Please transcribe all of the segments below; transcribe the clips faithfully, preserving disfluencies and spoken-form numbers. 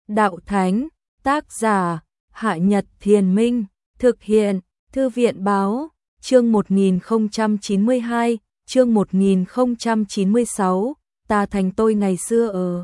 Đạo Thánh, tác giả, Hạ Nhật Thiền Minh, thực hiện, Thư viện Báo, chương một nghìn không trăm chín mươi hai, chương một nghìn không trăm chín mươi sáu, ta thành tôi ngày xưa ở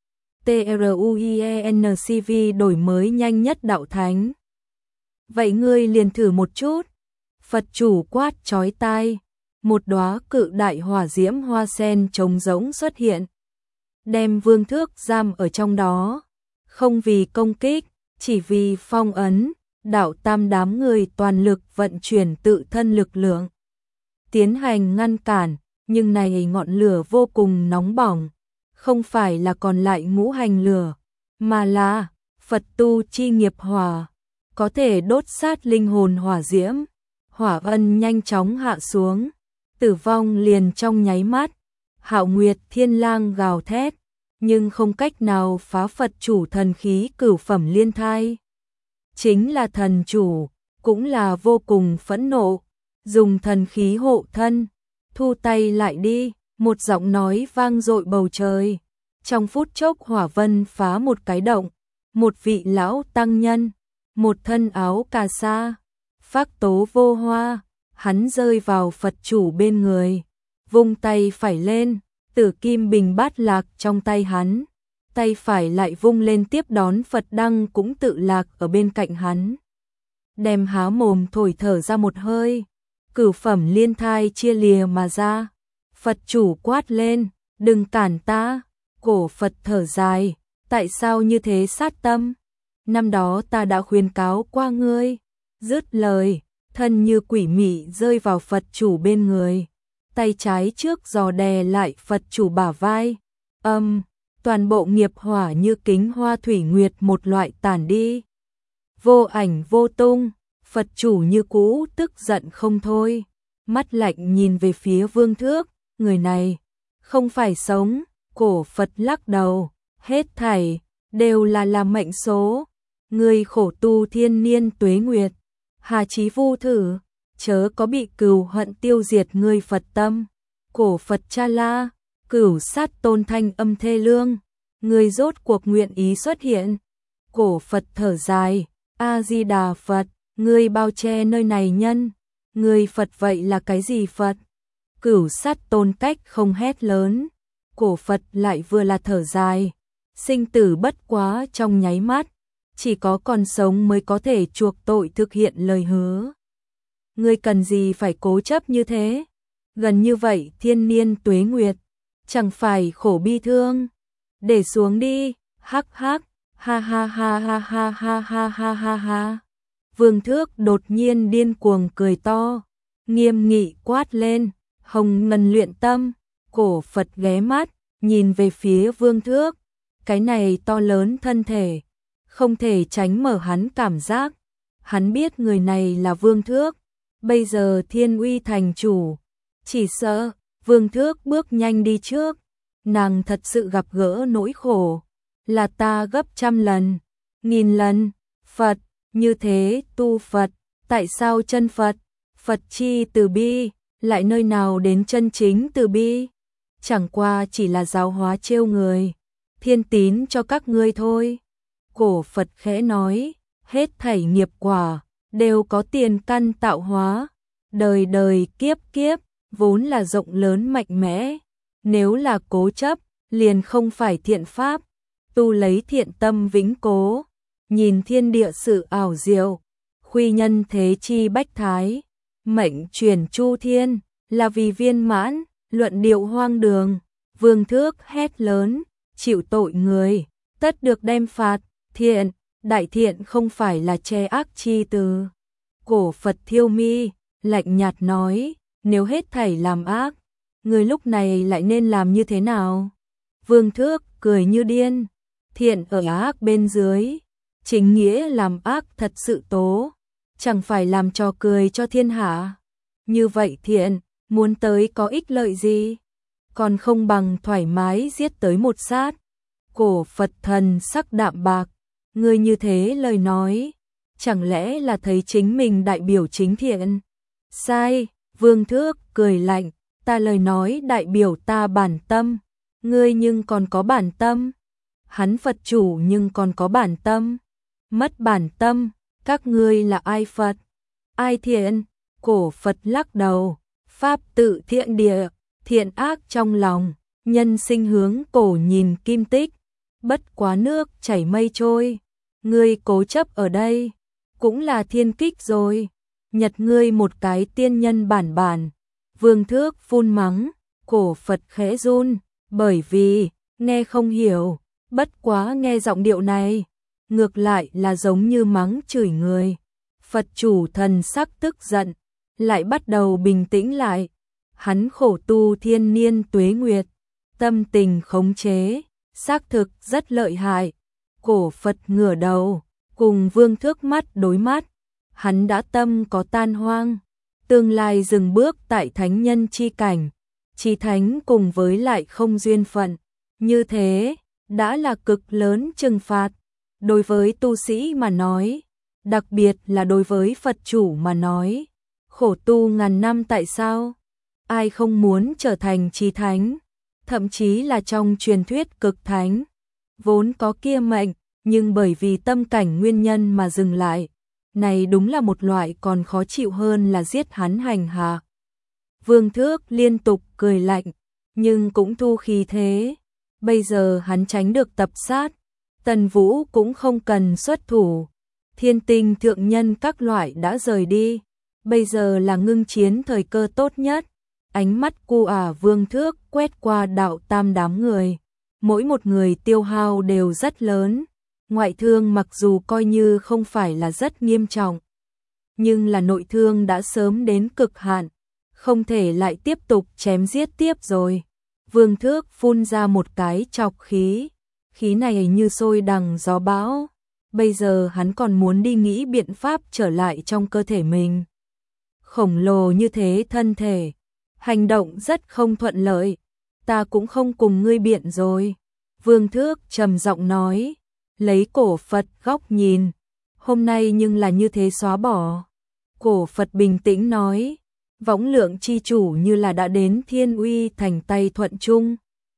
TRUIENCV đổi mới nhanh nhất Đạo Thánh. Vậy ngươi liền thử một chút. Phật chủ quát chói tai, một đóa cự đại hỏa diễm hoa sen trống rỗng xuất hiện, đem Vương Thước giam ở trong đó, không vì công kích, chỉ vì phong ấn. Đạo Tam đám người toàn lực vận chuyển tự thân lực lượng, tiến hành ngăn cản, nhưng này ngọn lửa vô cùng nóng bỏng, không phải là còn lại ngũ hành lửa, mà là Phật tu chi nghiệp hỏa, có thể đốt sát linh hồn hỏa diễm. Hỏa ân nhanh chóng hạ xuống, tử vong liền trong nháy mắt. Hạo Nguyệt Thiên Lang gào thét, nhưng không cách nào phá Phật chủ thần khí cửu phẩm liên thai. Chính là thần chủ, cũng là vô cùng phẫn nộ, dùng thần khí hộ thân, thu tay lại đi, một giọng nói vang dội bầu trời. Trong phút chốc hỏa vân phá một cái động, một vị lão tăng nhân, một thân áo cà sa, phác tố vô hoa, hắn rơi vào Phật chủ bên người, vung tay phải lên, tử kim bình bát lạc trong tay hắn. Tay phải lại vung lên tiếp đón Phật đăng cũng tự lạc ở bên cạnh hắn. Đem há mồm thổi thở ra một hơi, cửu phẩm liên thai chia lìa mà ra. Phật chủ quát lên, đừng cản ta. Cổ Phật thở dài, tại sao như thế sát tâm? Năm đó ta đã khuyên cáo qua ngươi. Dứt lời, thân như quỷ mị rơi vào Phật chủ bên người. Tay trái trước giò đè lại Phật chủ bả vai. Âm, toàn bộ nghiệp hỏa như kính hoa thủy nguyệt một loại tản đi. Vô ảnh vô tung, Phật chủ như cũ tức giận không thôi. Mắt lạnh nhìn về phía Vương Thước, người này không phải sống. Cổ Phật lắc đầu, hết thảy đều là làm mệnh số. Người khổ tu thiên niên tuế nguyệt, hà chí vu thử, chớ có bị cừu hận tiêu diệt người Phật tâm. Cổ Phật cha la, cửu sát tôn thanh âm thê lương, người rốt cuộc nguyện ý xuất hiện. Cổ Phật thở dài, A-di-đà Phật, người bao che nơi này nhân, người Phật vậy là cái gì Phật? Cửu sát tôn cách không hét lớn, cổ Phật lại vừa là thở dài, sinh tử bất quá trong nháy mắt, chỉ có còn sống mới có thể chuộc tội thực hiện lời hứa. Ngươi cần gì phải cố chấp như thế? Gần như vậy thiên niên tuế nguyệt, chẳng phải khổ bi thương. Để xuống đi, hắc hắc, ha ha ha ha ha ha ha ha ha ha. Vương Thước đột nhiên điên cuồng cười to, nghiêm nghị quát lên, hồng ngân luyện tâm. Cổ Phật ghé mắt, nhìn về phía Vương Thước, cái này to lớn thân thể, không thể tránh mở hắn cảm giác. Hắn biết người này là Vương Thước, bây giờ Thiên Uy thành chủ, chỉ sợ Vương Thước bước nhanh đi trước, nàng thật sự gặp gỡ nỗi khổ, là ta gấp trăm lần, nghìn lần. Phật, như thế tu Phật, tại sao chân Phật, Phật chi từ bi, lại nơi nào đến chân chính từ bi? Chẳng qua chỉ là giáo hóa trêu người, thiên tín cho các ngươi thôi. Cổ Phật khẽ nói, hết thảy nghiệp quả, đều có tiền căn tạo hóa, đời đời kiếp kiếp, vốn là rộng lớn mạnh mẽ. Nếu là cố chấp, liền không phải thiện pháp, tu lấy thiện tâm vĩnh cố, nhìn thiên địa sự ảo diệu, khuy nhân thế chi bách thái, mệnh truyền chu thiên, là vì viên mãn, luận điệu hoang đường. Vương Thước hét lớn, chịu tội người, tất được đem phạt, thiện, đại thiện không phải là che ác chi từ. Cổ Phật thiêu mi, lạnh nhạt nói, nếu hết thảy làm ác, người lúc này lại nên làm như thế nào? Vương Thước cười như điên, thiện ở ác bên dưới, chính nghĩa làm ác thật sự tố, chẳng phải làm trò cười cho thiên hạ. Như vậy thiện, muốn tới có ích lợi gì? Còn không bằng thoải mái giết tới một sát. Cổ Phật thần sắc đạm bạc, người như thế lời nói, chẳng lẽ là thấy chính mình đại biểu chính thiện? Sai, Vương Thước cười lạnh, ta lời nói đại biểu ta bản tâm, ngươi nhưng còn có bản tâm. hắn Phật chủ nhưng còn có bản tâm. Mất bản tâm, các ngươi là ai Phật? Ai thiện? Cổ Phật lắc đầu, pháp tự thiện địa, thiện ác trong lòng, nhân sinh hướng cổ nhìn kim tích, bất quá nước chảy mây trôi, ngươi cố chấp ở đây, cũng là thiên kích rồi, nhặt ngươi một cái tiên nhân bản bản. Vương Thước phun mắng, cổ Phật khẽ run, bởi vì, nghe không hiểu, bất quá nghe giọng điệu này, ngược lại là giống như mắng chửi người. Phật chủ thần sắc tức giận, lại bắt đầu bình tĩnh lại. Hắn khổ tu thiên niên tuế nguyệt, tâm tình khống chế, xác thực rất lợi hại. Cổ Phật ngửa đầu, cùng Vương Thước mắt đối mắt, hắn đã tâm có tan hoang, tương lai dừng bước tại thánh nhân chi cảnh, chi thánh cùng với lại không duyên phận, như thế đã là cực lớn trừng phạt. Đối với tu sĩ mà nói, đặc biệt là đối với Phật chủ mà nói, khổ tu ngàn năm tại sao? Ai không muốn trở thành chi thánh, thậm chí là trong truyền thuyết cực thánh, vốn có kia mệnh, nhưng bởi vì tâm cảnh nguyên nhân mà dừng lại. Này đúng là một loại còn khó chịu hơn là giết hắn hành hạ. Vương Thước liên tục cười lạnh, nhưng cũng thu khí thế. Bây giờ hắn tránh được tập sát, Tần Vũ cũng không cần xuất thủ. Thiên tinh thượng nhân các loại đã rời đi, bây giờ là ngưng chiến thời cơ tốt nhất. Ánh mắt cu ả Vương Thước quét qua đạo tam đám người, mỗi một người tiêu hao đều rất lớn. Ngoại thương mặc dù coi như không phải là rất nghiêm trọng, nhưng là nội thương đã sớm đến cực hạn, không thể lại tiếp tục chém giết tiếp rồi. Vương Thước phun ra một cái chọc khí, khí này như sôi đằng gió bão. Bây giờ hắn còn muốn đi nghĩ biện pháp trở lại trong cơ thể mình. Khổng lồ như thế thân thể, hành động rất không thuận lợi, ta cũng không cùng ngươi biện rồi. Vương Thước trầm giọng nói, lấy cổ Phật góc nhìn, hôm nay nhưng là như thế xóa bỏ. Cổ Phật bình tĩnh nói, võng lượng chi chủ như là đã đến Thiên Uy thành tay thuận chung.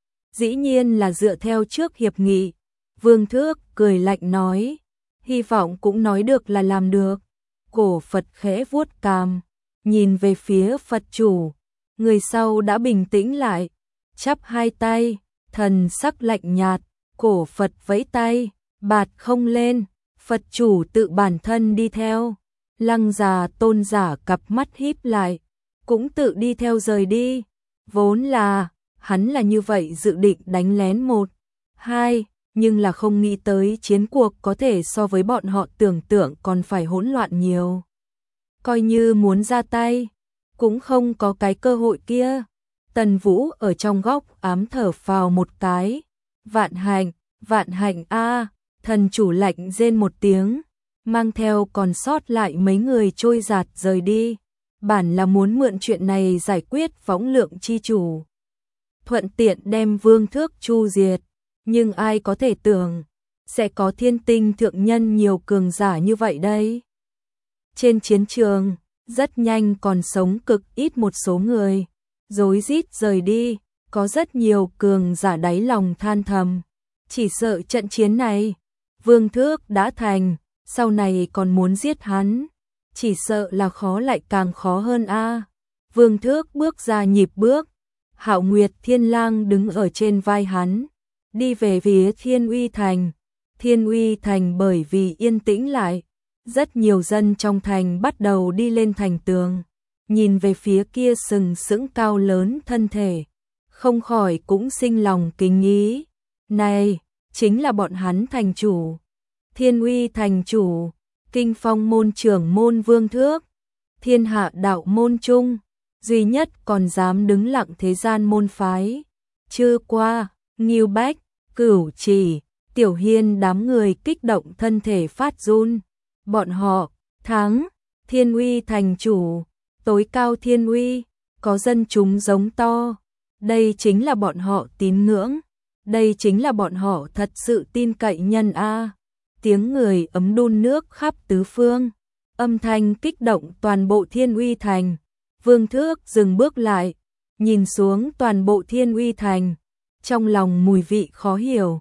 Dĩ nhiên là dựa theo trước hiệp nghị. Vương Thước cười lạnh nói, hy vọng cũng nói được là làm được. Cổ Phật khẽ vuốt cằm, nhìn về phía Phật chủ, người sau đã bình tĩnh lại, chắp hai tay, thần sắc lạnh nhạt. Cổ Phật vẫy tay, bạt không lên, Phật chủ tự bản thân đi theo. Lăng già tôn giả cặp mắt híp lại, cũng tự đi theo rời đi. Vốn là, hắn là như vậy dự định đánh lén một, hai, nhưng là không nghĩ tới chiến cuộc có thể so với bọn họ tưởng tượng còn phải hỗn loạn nhiều. Coi như muốn ra tay, cũng không có cái cơ hội kia. Tần Vũ ở trong góc ám thở phào một cái, vạn hạnh, vạn hạnh a. Thần chủ lạnh rên một tiếng, mang theo còn sót lại mấy người trôi giạt rời đi. Bản là muốn mượn chuyện này giải quyết võng lượng chi chủ, thuận tiện đem Vương Thước chu diệt, nhưng ai có thể tưởng sẽ có thiên tinh thượng nhân nhiều cường giả như vậy đây. Trên chiến trường, rất nhanh còn sống cực ít một số người, rối rít rời đi, có rất nhiều cường giả đáy lòng than thầm, chỉ sợ trận chiến này Vương Thước đã thành, sau này còn muốn giết hắn, chỉ sợ là khó lại càng khó hơn a. Vương Thước bước ra nhịp bước, Hạo Nguyệt Thiên Lang đứng ở trên vai hắn, đi về phía Thiên Uy thành. Thiên Uy thành bởi vì yên tĩnh lại, rất nhiều dân trong thành bắt đầu đi lên thành tường, nhìn về phía kia sừng sững cao lớn thân thể, không khỏi cũng sinh lòng kính ý. Này, chính là bọn hắn thành chủ. Thiên Uy thành chủ, Kinh Phong môn trưởng môn Vương Thước, thiên hạ đạo môn chung, duy nhất còn dám đứng lặng thế gian môn phái. Chưa qua, Ngưu Bách, Cửu Chỉ, Tiểu Hiên đám người kích động thân thể phát run. Bọn họ, thắng, Thiên Uy thành chủ, tối cao Thiên Uy, có dân chúng giống to. Đây chính là bọn họ tín ngưỡng, đây chính là bọn họ thật sự tin cậy nhân a. Tiếng người ấm đun nước khắp tứ phương, âm thanh kích động toàn bộ Thiên Uy thành. Vương Thước dừng bước lại, nhìn xuống toàn bộ Thiên Uy thành, trong lòng mùi vị khó hiểu.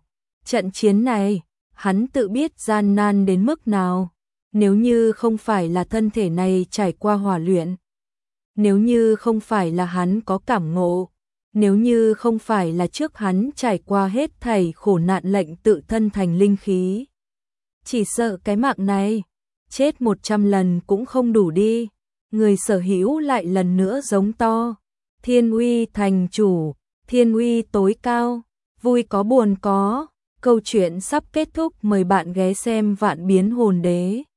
Trận chiến này, hắn tự biết gian nan đến mức nào. Nếu như không phải là thân thể này trải qua hỏa luyện, nếu như không phải là hắn có cảm ngộ, nếu như không phải là trước hắn trải qua hết thảy khổ nạn lệnh tự thân thành linh khí, chỉ sợ cái mạng này, chết một trăm lần cũng không đủ đi. Người sở hữu lại lần nữa giống to. Thiên uy thành chủ, thiên uy tối cao, vui có buồn có. Câu chuyện sắp kết thúc, mời bạn ghé xem Vạn Biến Hồn Đế.